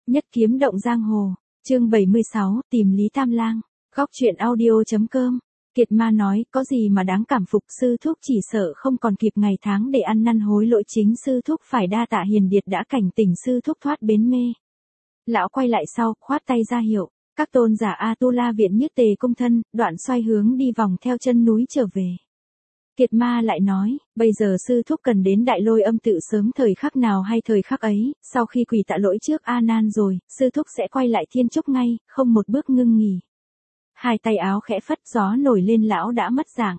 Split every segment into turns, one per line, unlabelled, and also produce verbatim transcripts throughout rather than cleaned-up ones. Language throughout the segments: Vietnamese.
Nhất kiếm động giang hồ, chương bảy mươi sáu, tìm Lý Tam Lang. Góc truyện audio.com. Kiệt Ma nói, có gì mà đáng cảm phục, sư thúc chỉ sợ không còn kịp ngày tháng để ăn năn hối lỗi, chính sư thúc phải đa tạ hiền điệt đã cảnh tỉnh sư thúc thoát bến mê. Lão quay lại sau, khoát tay ra hiệu, các tôn giả A-tu-la viện Nhất Tề cung thân, đoạn xoay hướng đi vòng theo chân núi trở về. Kiệt Ma lại nói, bây giờ sư thúc cần đến Đại Lôi Âm tự sớm thời khắc nào hay thời khắc ấy, sau khi quỳ tạ lỗi trước A Nan rồi, sư thúc sẽ quay lại Thiên Trúc ngay, không một bước ngưng nghỉ. Hai tay áo khẽ phất, gió nổi lên, lão đã mất dạng.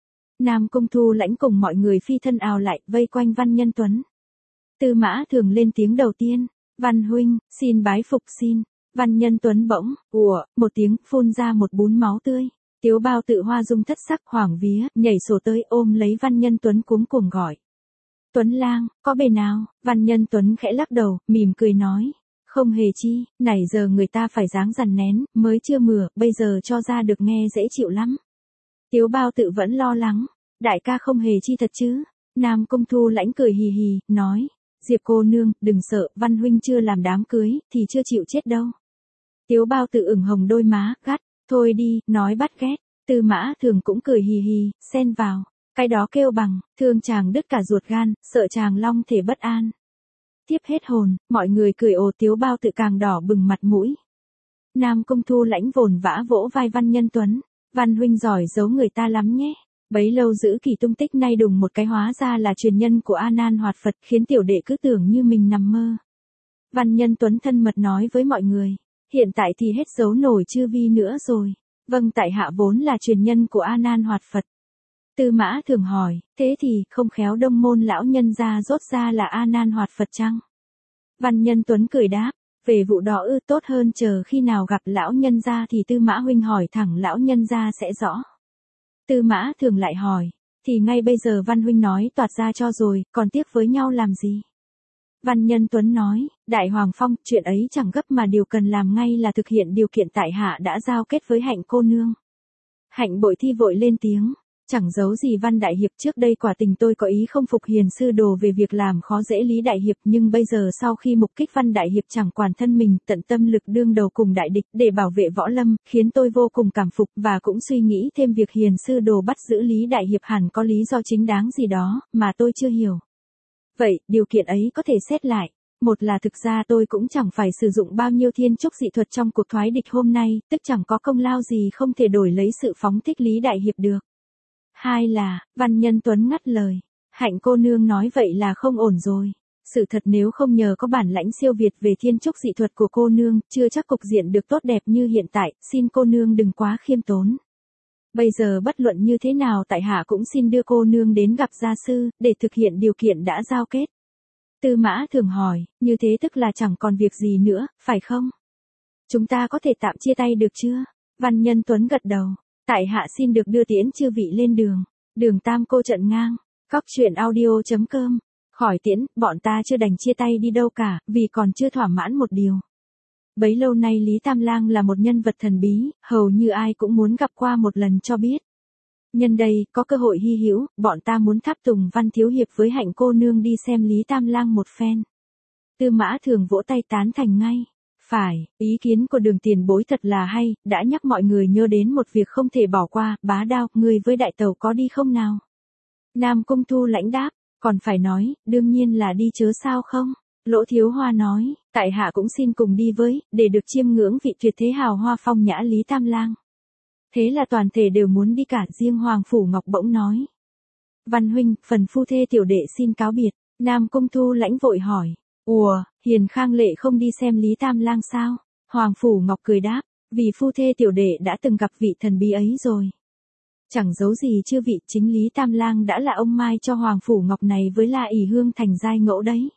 Nam Cung Thu Lãnh cùng mọi người phi thân ào lại, vây quanh Văn Nhân Tuấn. Tư Mã Thường lên tiếng đầu tiên, Văn huynh, xin bái phục xin. Văn Nhân Tuấn bỗng, ùa, một tiếng, phun ra một bún máu tươi. Tiếu Bao Tự hoa dung thất sắc, hoảng vía, nhảy sổ tới ôm lấy Văn Nhân Tuấn cuống cuồng gọi. Tuấn lang, có bề nào? Văn Nhân Tuấn khẽ lắc đầu, mỉm cười nói. Không hề chi, nãy giờ người ta phải dáng dằn nén, mới chưa mửa, bây giờ cho ra được nghe dễ chịu lắm. Tiếu Bao Tự vẫn lo lắng. Đại ca không hề chi thật chứ? Nam Cung Thu Lãnh cười hì hì, nói. Diệp cô nương, đừng sợ, Văn huynh chưa làm đám cưới, thì chưa chịu chết đâu. Tiếu Bao Tự ửng hồng đôi má, gắt. Thôi đi, nói bắt ghét. Tư Mã Thường cũng cười hì hì, xen vào. Cái đó kêu bằng, thương chàng đứt cả ruột gan, sợ chàng long thể bất an. Tiếp hết hồn, mọi người cười ồ. Tiếu Bao Tự càng đỏ bừng mặt mũi. Nam Cung Thu Lãnh vồn vã vỗ vai Văn Nhân Tuấn. Văn huynh giỏi giấu người ta lắm nhé. Bấy lâu giữ kỳ tung tích, nay đùng một cái hóa ra là truyền nhân của A Nan Hoạt Phật, khiến tiểu đệ cứ tưởng như mình nằm mơ. Văn Nhân Tuấn thân mật nói với mọi người. Hiện tại thì hết giấu nổi chư vi nữa rồi. Vâng, tại hạ vốn là truyền nhân của A Nan Hoạt Phật. Tư Mã Thường hỏi, thế thì không khéo Đông môn lão nhân gia rốt ra là A Nan Hoạt Phật chăng? Văn Nhân Tuấn cười đáp, về vụ đó ư, tốt hơn chờ khi nào gặp lão nhân gia thì Tư Mã huynh hỏi thẳng lão nhân gia sẽ rõ. Tư Mã Thường lại hỏi, thì ngay bây giờ Văn huynh nói toạt ra cho rồi, còn tiếc với nhau làm gì? Văn Nhân Tuấn nói, Đại Hoàng Phong, chuyện ấy chẳng gấp mà điều cần làm ngay là thực hiện điều kiện tại hạ đã giao kết với Hạnh cô nương. Hạnh Bội Thi vội lên tiếng, chẳng giấu gì Văn Đại Hiệp, trước đây quả tình tôi có ý không phục hiền sư đồ về việc làm khó dễ Lý Đại Hiệp, nhưng bây giờ sau khi mục kích Văn Đại Hiệp chẳng quản thân mình, tận tâm lực đương đầu cùng đại địch để bảo vệ võ lâm, khiến tôi vô cùng cảm phục, và cũng suy nghĩ thêm việc hiền sư đồ bắt giữ Lý Đại Hiệp hẳn có lý do chính đáng gì đó, mà tôi chưa hiểu. Vậy, điều kiện ấy có thể xét lại. Một là thực ra tôi cũng chẳng phải sử dụng bao nhiêu thiên trúc dị thuật trong cuộc thoái địch hôm nay, tức chẳng có công lao gì không thể đổi lấy sự phóng thích Lý Đại Hiệp được. Hai là, Văn Nhân Tuấn ngắt lời. Hạnh cô nương nói vậy là không ổn rồi. Sự thật nếu không nhờ có bản lãnh siêu việt về thiên trúc dị thuật của cô nương, chưa chắc cục diện được tốt đẹp như hiện tại, xin cô nương đừng quá khiêm tốn. Bây giờ bất luận như thế nào tại hạ cũng xin đưa cô nương đến gặp gia sư, để thực hiện điều kiện đã giao kết. Tư Mã Thường hỏi, như thế tức là chẳng còn việc gì nữa, phải không? Chúng ta có thể tạm chia tay được chưa? Văn Nhân Tuấn gật đầu. Tại hạ xin được đưa tiễn chư vị lên đường. Đường Tam Cô trận ngang. Góc truyện audio.com. Khỏi tiễn, bọn ta chưa đành chia tay đi đâu cả, vì còn chưa thỏa mãn một điều. Bấy lâu nay Lý Tam Lang là một nhân vật thần bí, hầu như ai cũng muốn gặp qua một lần cho biết. Nhân đây, có cơ hội hy hữu, bọn ta muốn tháp tùng Văn thiếu hiệp với Hạnh cô nương đi xem Lý Tam Lang một phen. Tư Mã Thường vỗ tay tán thành ngay. Phải, ý kiến của Đường tiền bối thật là hay, đã nhắc mọi người nhớ đến một việc không thể bỏ qua. Bá Đao, ngươi với đại tàu có đi không nào? Nam Cung Thu Lãnh đáp, còn phải nói, đương nhiên là đi chớ sao không? Lỗ Thiếu Hoa nói, tại hạ cũng xin cùng đi với, để được chiêm ngưỡng vị tuyệt thế hào hoa phong nhã Lý Tam Lang. Thế là toàn thể đều muốn đi cả, riêng Hoàng Phủ Ngọc bỗng nói. Văn huynh, phần phu thê tiểu đệ xin cáo biệt. Nam Cung Thu Lãnh vội hỏi, ùa, Hiền Khang Lệ không đi xem Lý Tam Lang sao? Hoàng Phủ Ngọc cười đáp, vì phu thê tiểu đệ đã từng gặp vị thần bí ấy rồi. Chẳng giấu gì chưa vị, chính Lý Tam Lang đã là ông mai cho Hoàng Phủ Ngọc này với La ỷ hương thành giai ngẫu đấy.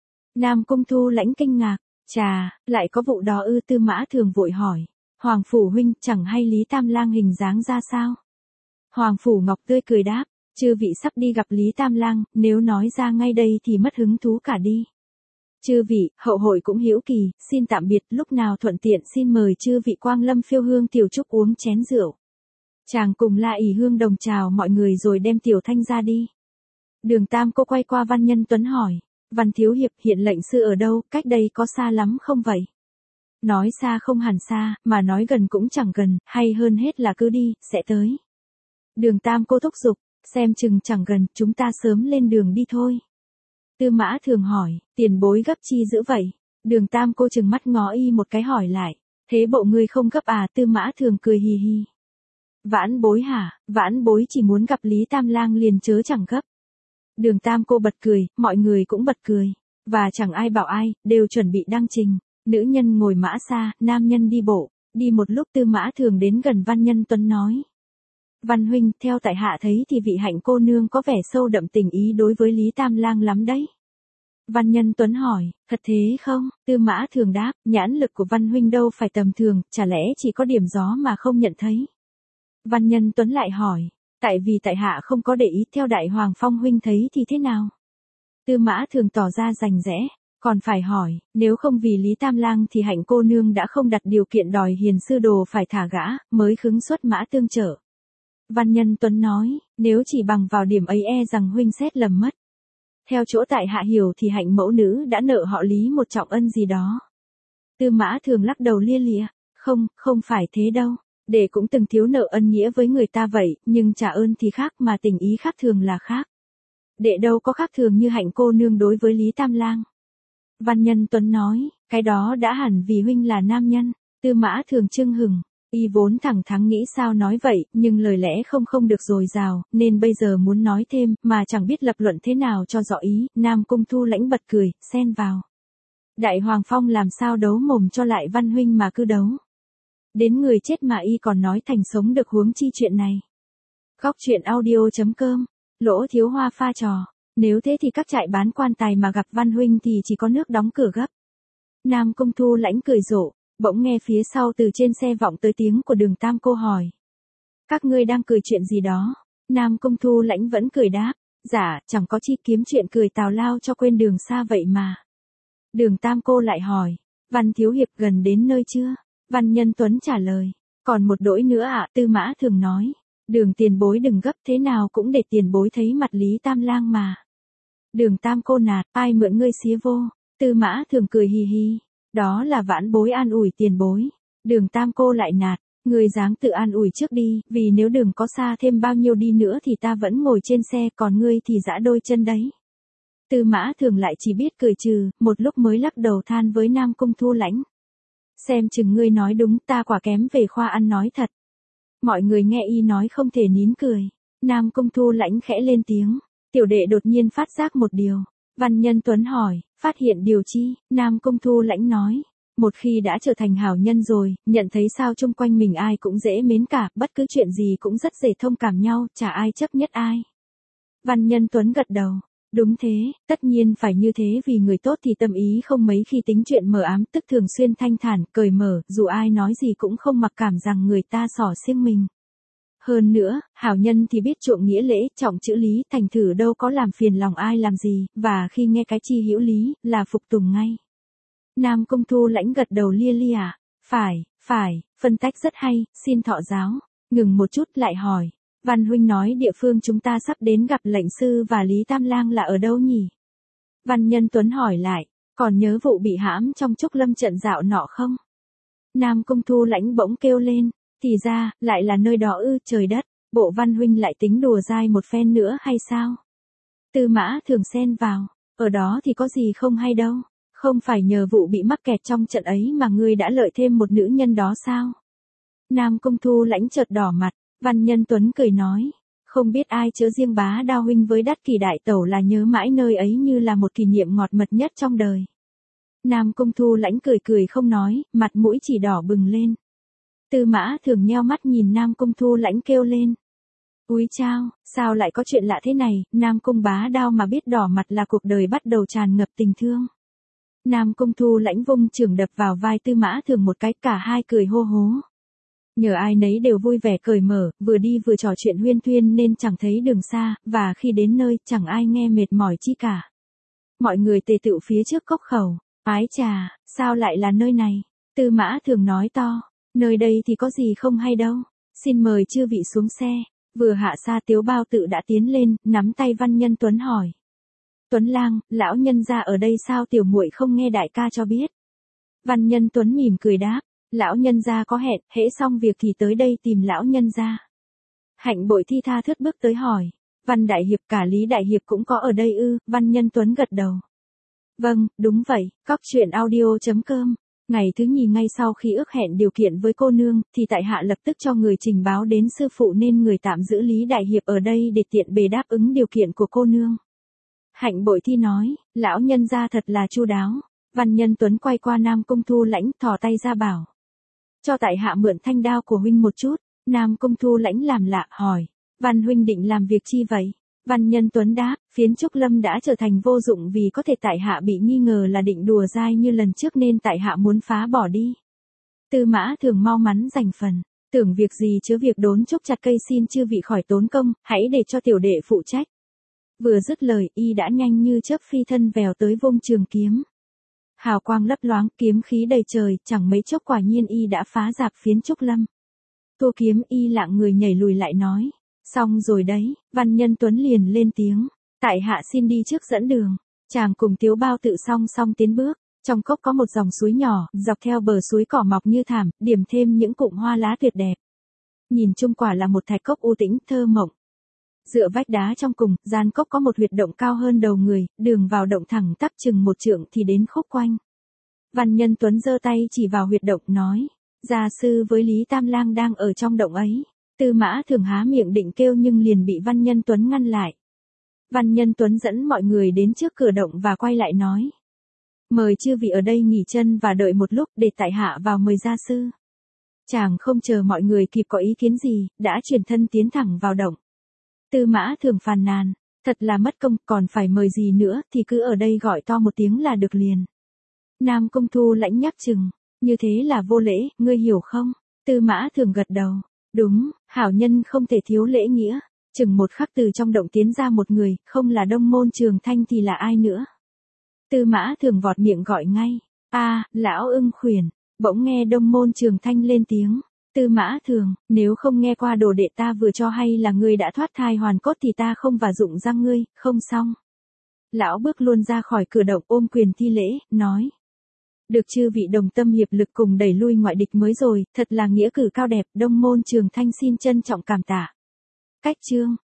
Nam Cung Thu Lãnh kinh ngạc, chà, lại có vụ đó ư? Tư Mã Thường vội hỏi, Hoàng Phủ huynh, chẳng hay Lý Tam Lang hình dáng ra sao? Hoàng Phủ Ngọc tươi cười đáp, chư vị sắp đi gặp Lý Tam Lang, nếu nói ra ngay đây thì mất hứng thú cả đi. Chư vị, hậu hội cũng hữu kỳ, xin tạm biệt, lúc nào thuận tiện xin mời chư vị quang lâm Phiêu Hương tiểu trúc uống chén rượu. Chàng cùng La ỷ hương đồng chào mọi người rồi đem Tiểu Thanh ra đi. Đường Tam Cô quay qua Văn Nhân Tuấn hỏi, Văn thiếu hiệp, hiện lệnh sư ở đâu, cách đây có xa lắm không vậy? Nói xa không hẳn xa, mà nói gần cũng chẳng gần, hay hơn hết là cứ đi, sẽ tới. Đường Tam cô thúc giục, xem chừng chẳng gần, chúng ta sớm lên đường đi thôi. Tư Mã Thường hỏi, tiền bối gấp chi dữ vậy? Đường Tam cô chừng mắt ngó y một cái hỏi lại, thế bộ ngươi không gấp à? Tư Mã Thường cười hì hì. Vãn bối hả? Vãn bối chỉ muốn gặp Lý Tam Lang liền chớ chẳng gấp. Đường Tam cô bật cười, mọi người cũng bật cười. Và chẳng ai bảo ai, đều chuẩn bị đăng trình. Nữ nhân ngồi mã xa, nam nhân đi bộ. Đi một lúc Tư Mã Thường đến gần Văn Nhân Tuấn nói. Văn huynh, theo tại hạ thấy thì vị Hạnh cô nương có vẻ sâu đậm tình ý đối với Lý Tam Lang lắm đấy. Văn Nhân Tuấn hỏi, thật thế không? Tư Mã Thường đáp, nhãn lực của Văn huynh đâu phải tầm thường, chả lẽ chỉ có điểm gió mà không nhận thấy. Văn Nhân Tuấn lại hỏi, tại vì tại hạ không có để ý, theo Đại Hoàng Phong huynh thấy thì thế nào? Tư Mã Thường tỏ ra rành rẽ, còn phải hỏi, nếu không vì Lý Tam Lang thì Hạnh cô nương đã không đặt điều kiện đòi hiền sư đồ phải thả gã, mới khứng xuất mã tương trợ. Văn Nhân Tuấn nói, nếu chỉ bằng vào điểm ấy e rằng huynh xét lầm mất. Theo chỗ tại hạ hiểu thì Hạnh mẫu nữ đã nợ họ Lý một trọng ân gì đó. Tư Mã Thường lắc đầu lia lịa, không, không phải thế đâu. Đệ cũng từng thiếu nợ ân nghĩa với người ta vậy, nhưng trả ơn thì khác, mà tình ý khác thường là khác. Đệ đâu có khác thường như Hạnh cô nương đối với Lý Tam Lang. Văn Nhân Tuấn nói, cái đó đã hẳn vì huynh là nam nhân. Tư Mã Thường chưng hừng, y vốn thẳng thắn nghĩ sao nói vậy, nhưng lời lẽ không không được dồi dào, nên bây giờ muốn nói thêm, mà chẳng biết lập luận thế nào cho rõ ý. Nam Cung Thu Lãnh bật cười, xen vào. Đại Hoàng Phong làm sao đấu mồm cho lại Văn huynh mà cứ đấu. Đến người chết mà y còn nói thành sống được, huống chi chuyện này. Góc truyện audio.com, Lỗ Thiếu Hoa pha trò. Nếu thế thì các trại bán quan tài mà gặp Văn huynh thì chỉ có nước đóng cửa gấp. Nam Cung Thu Lãnh cười rộ, bỗng nghe phía sau từ trên xe vọng tới tiếng của Đường Tam cô hỏi. Các ngươi đang cười chuyện gì đó? Nam Cung Thu Lãnh vẫn cười đáp, dạ, chẳng có chi, kiếm chuyện cười tào lao cho quên đường xa vậy mà. Đường Tam cô lại hỏi, Văn thiếu hiệp gần đến nơi chưa? Văn Nhân Tuấn trả lời, còn một đỗi nữa ạ. Tư Mã Thường nói, Đường tiền bối đừng gấp, thế nào cũng để tiền bối thấy mặt Lý Tam Lang mà. Đường Tam cô nạt, ai mượn ngươi xía vô? Tư Mã Thường cười hì hì, đó là vãn bối an ủi tiền bối. Đường Tam cô lại nạt, ngươi dáng tự an ủi trước đi, vì nếu đường có xa thêm bao nhiêu đi nữa thì ta vẫn ngồi trên xe, còn ngươi thì giã đôi chân đấy. Tư Mã Thường lại chỉ biết cười trừ, một lúc mới lắc đầu than với Nam Cung Thu Lãnh. Xem chừng ngươi nói đúng, ta quả kém về khoa ăn nói thật. Mọi người nghe y nói không thể nín cười. Nam Cung Thu Lãnh khẽ lên tiếng. Tiểu đệ đột nhiên phát giác một điều. Văn Nhân Tuấn hỏi, phát hiện điều chi? Nam Cung Thu Lãnh nói, một khi đã trở thành hảo nhân rồi, nhận thấy sao chung quanh mình ai cũng dễ mến cả, bất cứ chuyện gì cũng rất dễ thông cảm nhau, chả ai chấp nhất ai. Văn Nhân Tuấn gật đầu. Đúng thế, tất nhiên phải như thế, vì người tốt thì tâm ý không mấy khi tính chuyện mờ ám, tức thường xuyên thanh thản, cởi mở, dù ai nói gì cũng không mặc cảm rằng người ta xỏ xiêng mình. Hơn nữa, hảo nhân thì biết chuộng nghĩa lễ, trọng chữ lý, thành thử đâu có làm phiền lòng ai làm gì, và khi nghe cái chi hữu lý, là phục tùng ngay. Nam Cung Thu Lãnh gật đầu lia lịa, phải, phải, phân tách rất hay, xin thọ giáo. Ngừng một chút lại hỏi. Văn huynh nói địa phương chúng ta sắp đến gặp lệnh sư và Lý Tam Lang là ở đâu nhỉ? Văn Nhân Tuấn hỏi lại, còn nhớ vụ bị hãm trong Trúc Lâm trận dạo nọ không? Nam Cung Thu Lãnh bỗng kêu lên, thì ra, lại là nơi đó ư? Trời đất, bộ Văn huynh lại tính đùa dai một phen nữa hay sao? Tư Mã Thường xen vào, ở đó thì có gì không hay đâu, không phải nhờ vụ bị mắc kẹt trong trận ấy mà ngươi đã lợi thêm một nữ nhân đó sao? Nam Cung Thu Lãnh chợt đỏ mặt. Văn Nhân Tuấn cười nói, không biết ai chớ riêng bá đao huynh với Đắt Kỳ đại tẩu là nhớ mãi nơi ấy như là một kỷ niệm ngọt mật nhất trong đời. Nam Cung Thu Lãnh cười cười không nói, mặt mũi chỉ đỏ bừng lên. Tư Mã Thường nheo mắt nhìn Nam Cung Thu Lãnh kêu lên. Úi chao, sao lại có chuyện lạ thế này? Nam Cung bá đao mà biết đỏ mặt là cuộc đời bắt đầu tràn ngập tình thương. Nam Cung Thu Lãnh vung chưởng đập vào vai Tư Mã Thường một cái, cả hai cười hô hố. Nhờ ai nấy đều vui vẻ cởi mở, vừa đi vừa trò chuyện huyên thuyên nên chẳng thấy đường xa, và khi đến nơi chẳng ai nghe mệt mỏi chi cả. Mọi người tề tựu phía trước cốc khẩu, ái chà, sao lại là nơi này? Tư Mã Thường nói to, nơi đây thì có gì không hay đâu, xin mời chư vị xuống xe. Vừa hạ xa Tiếu Bao Tự đã tiến lên, nắm tay Văn Nhân Tuấn hỏi. Tuấn lang, lão nhân ra ở đây sao tiểu muội không nghe đại ca cho biết? Văn Nhân Tuấn mỉm cười đáp, lão nhân gia có hẹn, hễ xong việc thì tới đây tìm lão nhân gia. Hạnh Bội Thi tha thướt bước tới hỏi, Văn Đại Hiệp cả Lý Đại Hiệp cũng có ở đây ư? Văn Nhân Tuấn gật đầu. Vâng, đúng vậy, cóc truyện audio.com. Ngày thứ nhì ngay sau khi ước hẹn điều kiện với cô nương, thì tại hạ lập tức cho người trình báo đến sư phụ nên người tạm giữ Lý Đại Hiệp ở đây để tiện bề đáp ứng điều kiện của cô nương. Hạnh Bội Thi nói, lão nhân gia thật là chu đáo. Văn Nhân Tuấn quay qua Nam Cung Thu Lãnh thò tay ra bảo, cho tại hạ mượn thanh đao của huynh một chút. Nam Cung Thu Lãnh làm lạ hỏi, Văn huynh định làm việc chi vậy? Văn Nhân Tuấn đáp, phiến trúc lâm đã trở thành vô dụng vì có thể tại hạ bị nghi ngờ là định đùa dai như lần trước nên tại hạ muốn phá bỏ đi. Tư Mã Thường mau mắn giành phần, tưởng việc gì chớ việc đốn trúc chặt cây, xin chư vị khỏi tốn công, hãy để cho tiểu đệ phụ trách. Vừa dứt lời, y đã nhanh như chớp phi thân vèo tới vung trường kiếm. Hào quang lấp loáng, kiếm khí đầy trời, chẳng mấy chốc quả nhiên y đã phá rạp phiến trúc lâm. Thua kiếm, y lặng người nhảy lùi lại nói, xong rồi đấy. Văn Nhân Tuấn liền lên tiếng, tại hạ xin đi trước dẫn đường. Chàng cùng Tiếu Bao tự song song tiến bước, trong cốc có một dòng suối nhỏ, dọc theo bờ suối cỏ mọc như thảm, điểm thêm những cụm hoa lá tuyệt đẹp. Nhìn chung quả là một thạch cốc u tĩnh, thơ mộng. Dựa vách đá trong cùng, gian cốc có một huyệt động cao hơn đầu người, đường vào động thẳng tắp chừng một trượng thì đến khúc quanh. Văn Nhân Tuấn giơ tay chỉ vào huyệt động nói, gia sư với Lý Tam Lang đang ở trong động ấy. Tư Mã Thường há miệng định kêu nhưng liền bị Văn Nhân Tuấn ngăn lại. Văn Nhân Tuấn dẫn mọi người đến trước cửa động và quay lại nói, mời chư vị ở đây nghỉ chân và đợi một lúc để tại hạ vào mời gia sư. Chàng không chờ mọi người kịp có ý kiến gì, đã chuyển thân tiến thẳng vào động. Tư Mã Thường phàn nàn, thật là mất công, còn phải mời gì nữa thì cứ ở đây gọi to một tiếng là được liền. Nam Cung Thu Lãnh nhắc chừng, như thế là vô lễ, ngươi hiểu không? Tư Mã Thường gật đầu, đúng, hảo nhân không thể thiếu lễ nghĩa. Chừng một khắc từ trong động tiến ra một người, không là Đông Môn Trường Thanh thì là ai nữa? Tư Mã Thường vọt miệng gọi ngay, a, lão Ưng Khuyển. Bỗng nghe Đông Môn Trường Thanh lên tiếng, Tư Mã Thường, nếu không nghe qua đồ đệ ta vừa cho hay là ngươi đã thoát thai hoàn cốt thì ta không và dụng ra ngươi, không xong. Lão bước luôn ra khỏi cửa động ôm quyền thi lễ, nói, được chư vị đồng tâm hiệp lực cùng đẩy lui ngoại địch mới rồi, thật là nghĩa cử cao đẹp. Đông Môn Trường Thanh xin trân trọng cảm tạ. Cách chương